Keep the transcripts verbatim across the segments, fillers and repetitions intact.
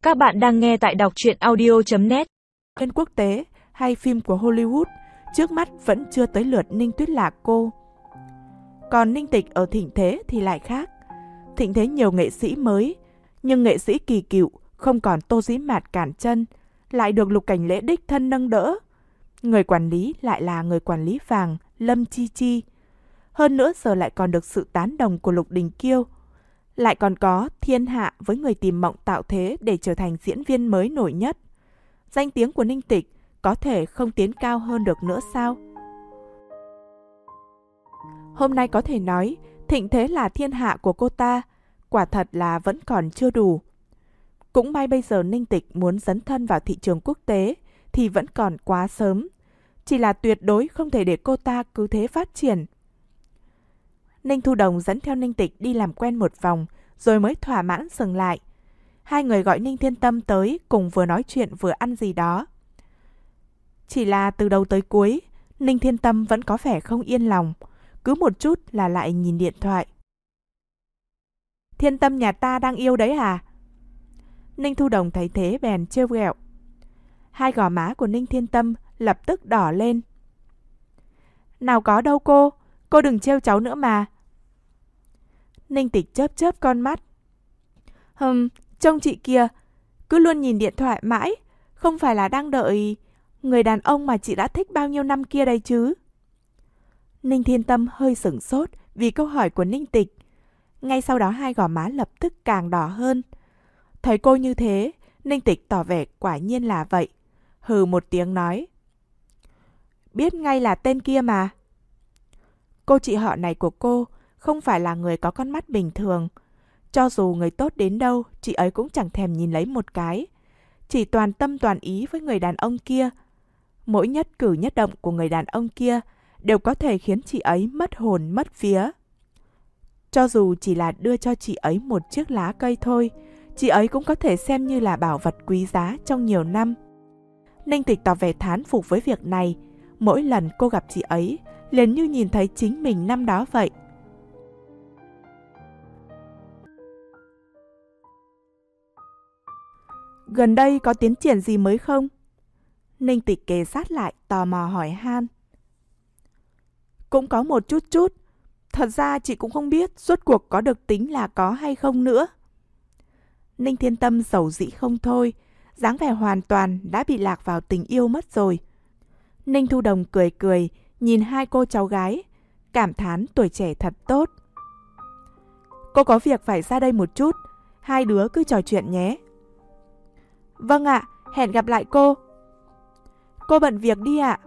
Các bạn đang nghe tại đọc truyện audio chấm net. Trên quốc tế hay phim của Hollywood, trước mắt vẫn chưa tới lượt Ninh Tuyết Lạc cô. Còn Ninh Tịch ở thịnh thế thì lại khác. Thịnh thế nhiều nghệ sĩ mới, nhưng nghệ sĩ kỳ cựu không còn Tô Dĩ Mạt cản chân, lại được Lục Cảnh Lễ đích thân nâng đỡ. Người quản lý lại là người quản lý vàng Lâm Chi Chi. Hơn nữa giờ lại còn được sự tán đồng của Lục Đình Kiêu. Lại còn có Thiên Hạ với người tìm mộng tạo thế để trở thành diễn viên mới nổi nhất. Danh tiếng của Ninh Tịch có thể không tiến cao hơn được nữa sao? Hôm nay có thể nói thịnh thế là thiên hạ của cô ta, quả thật là vẫn còn chưa đủ. Cũng may bây giờ Ninh Tịch muốn dấn thân vào thị trường quốc tế thì vẫn còn quá sớm. Chỉ là tuyệt đối không thể để cô ta cứ thế phát triển. Ninh Thu Đồng dẫn theo Ninh Tịch đi làm quen một vòng rồi mới thỏa mãn dừng lại. Hai người gọi Ninh Thiên Tâm tới cùng vừa nói chuyện vừa ăn gì đó. Chỉ là từ đầu tới cuối, Ninh Thiên Tâm vẫn có vẻ không yên lòng, cứ một chút là lại nhìn điện thoại. Thiên Tâm nhà ta đang yêu đấy à? Ninh Thu Đồng thấy thế bèn trêu ghẹo. Hai gò má của Ninh Thiên Tâm lập tức đỏ lên. Nào có đâu cô, cô đừng trêu cháu nữa mà. Ninh Tịch chớp chớp con mắt. Hừm, trông chị kia, cứ luôn nhìn điện thoại mãi, không phải là đang đợi người đàn ông mà chị đã thích bao nhiêu năm kia đây chứ? Ninh Thiên Tâm hơi sửng sốt vì câu hỏi của Ninh Tịch. Ngay sau đó hai gò má lập tức càng đỏ hơn. Thấy cô như thế, Ninh Tịch tỏ vẻ quả nhiên là vậy. Hừ một tiếng nói. Biết ngay là tên kia mà. Cô chị họ này của cô không phải là người có con mắt bình thường. Cho dù người tốt đến đâu, chị ấy cũng chẳng thèm nhìn lấy một cái. Chỉ toàn tâm toàn ý với người đàn ông kia. Mỗi nhất cử nhất động của người đàn ông kia đều có thể khiến chị ấy mất hồn mất vía. Cho dù chỉ là đưa cho chị ấy một chiếc lá cây thôi, chị ấy cũng có thể xem như là bảo vật quý giá trong nhiều năm. Ninh Tịch tỏ vẻ thán phục với việc này. Mỗi lần cô gặp chị ấy, liền như nhìn thấy chính mình năm đó vậy. Gần đây có tiến triển gì mới không? Ninh Tịch kề sát lại tò mò hỏi han. Cũng có một chút chút. Thật ra chị cũng không biết rốt cuộc có được tính là có hay không nữa. Ninh Thiên Tâm giàu dĩ không thôi, dáng vẻ hoàn toàn đã bị lạc vào tình yêu mất rồi. Ninh Thu Đồng cười cười, nhìn hai cô cháu gái, cảm thán tuổi trẻ thật tốt. Cô có việc phải ra đây một chút, hai đứa cứ trò chuyện nhé. Vâng ạ, hẹn gặp lại cô. Cô bận việc đi ạ.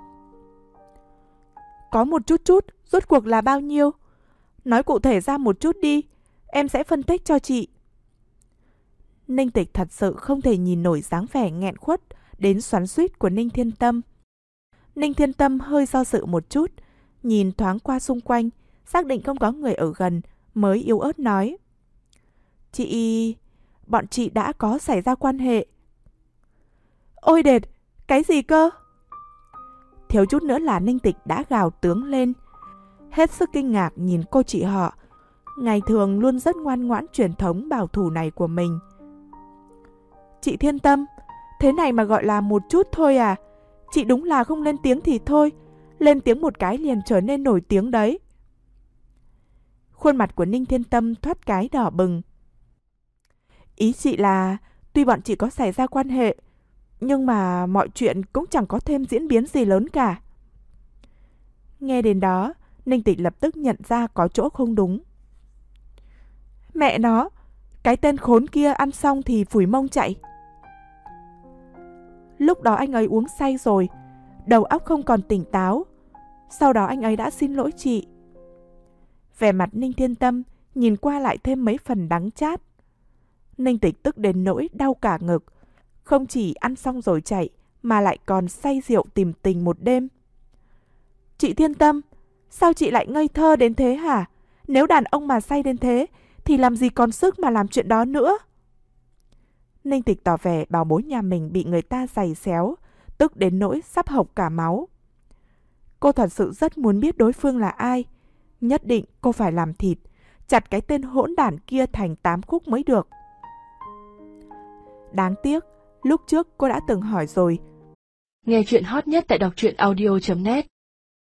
Có một chút chút, rốt cuộc là bao nhiêu? Nói cụ thể ra một chút đi, em sẽ phân tích cho chị. Ninh Tịch thật sự không thể nhìn nổi dáng vẻ nghẹn khuất đến xoắn xuýt của Ninh Thiên Tâm. Ninh Thiên Tâm hơi do dự một chút, nhìn thoáng qua xung quanh, xác định không có người ở gần, mới yếu ớt nói. Chị... bọn chị đã có xảy ra quan hệ. Ôi đệt, cái gì cơ? Thiếu chút nữa là Ninh Tịch đã gào tướng lên. Hết sức kinh ngạc nhìn cô chị họ, ngày thường luôn rất ngoan ngoãn truyền thống bảo thủ này của mình. Chị Thiên Tâm, thế này mà gọi là một chút thôi à? Chị đúng là không lên tiếng thì thôi, lên tiếng một cái liền trở nên nổi tiếng đấy. Khuôn mặt của Ninh Thiên Tâm thoát cái đỏ bừng. Ý chị là, tuy bọn chị có xảy ra quan hệ, nhưng mà mọi chuyện cũng chẳng có thêm diễn biến gì lớn cả. Nghe đến đó, Ninh Tịch lập tức nhận ra có chỗ không đúng. Mẹ nó, cái tên khốn kia ăn xong thì phủi mông chạy. Lúc đó anh ấy uống say rồi, đầu óc không còn tỉnh táo. Sau đó anh ấy đã xin lỗi chị. Vẻ mặt Ninh Thiên Tâm nhìn qua lại thêm mấy phần đắng chát. Ninh Tịch tức đến nỗi đau cả ngực. Không chỉ ăn xong rồi chạy, mà lại còn say rượu tìm tình một đêm. Chị Thiên Tâm, sao chị lại ngây thơ đến thế hả? Nếu đàn ông mà say đến thế, thì làm gì còn sức mà làm chuyện đó nữa? Ninh Tịch tỏ vẻ bảo bối nhà mình bị người ta giày xéo, tức đến nỗi sắp hộc cả máu. Cô thật sự rất muốn biết đối phương là ai. Nhất định cô phải làm thịt, chặt cái tên hỗn đản kia thành tám khúc mới được. Đáng tiếc, lúc trước cô đã từng hỏi rồi. Nghe chuyện hot nhất tại đọc truyện audio chấm net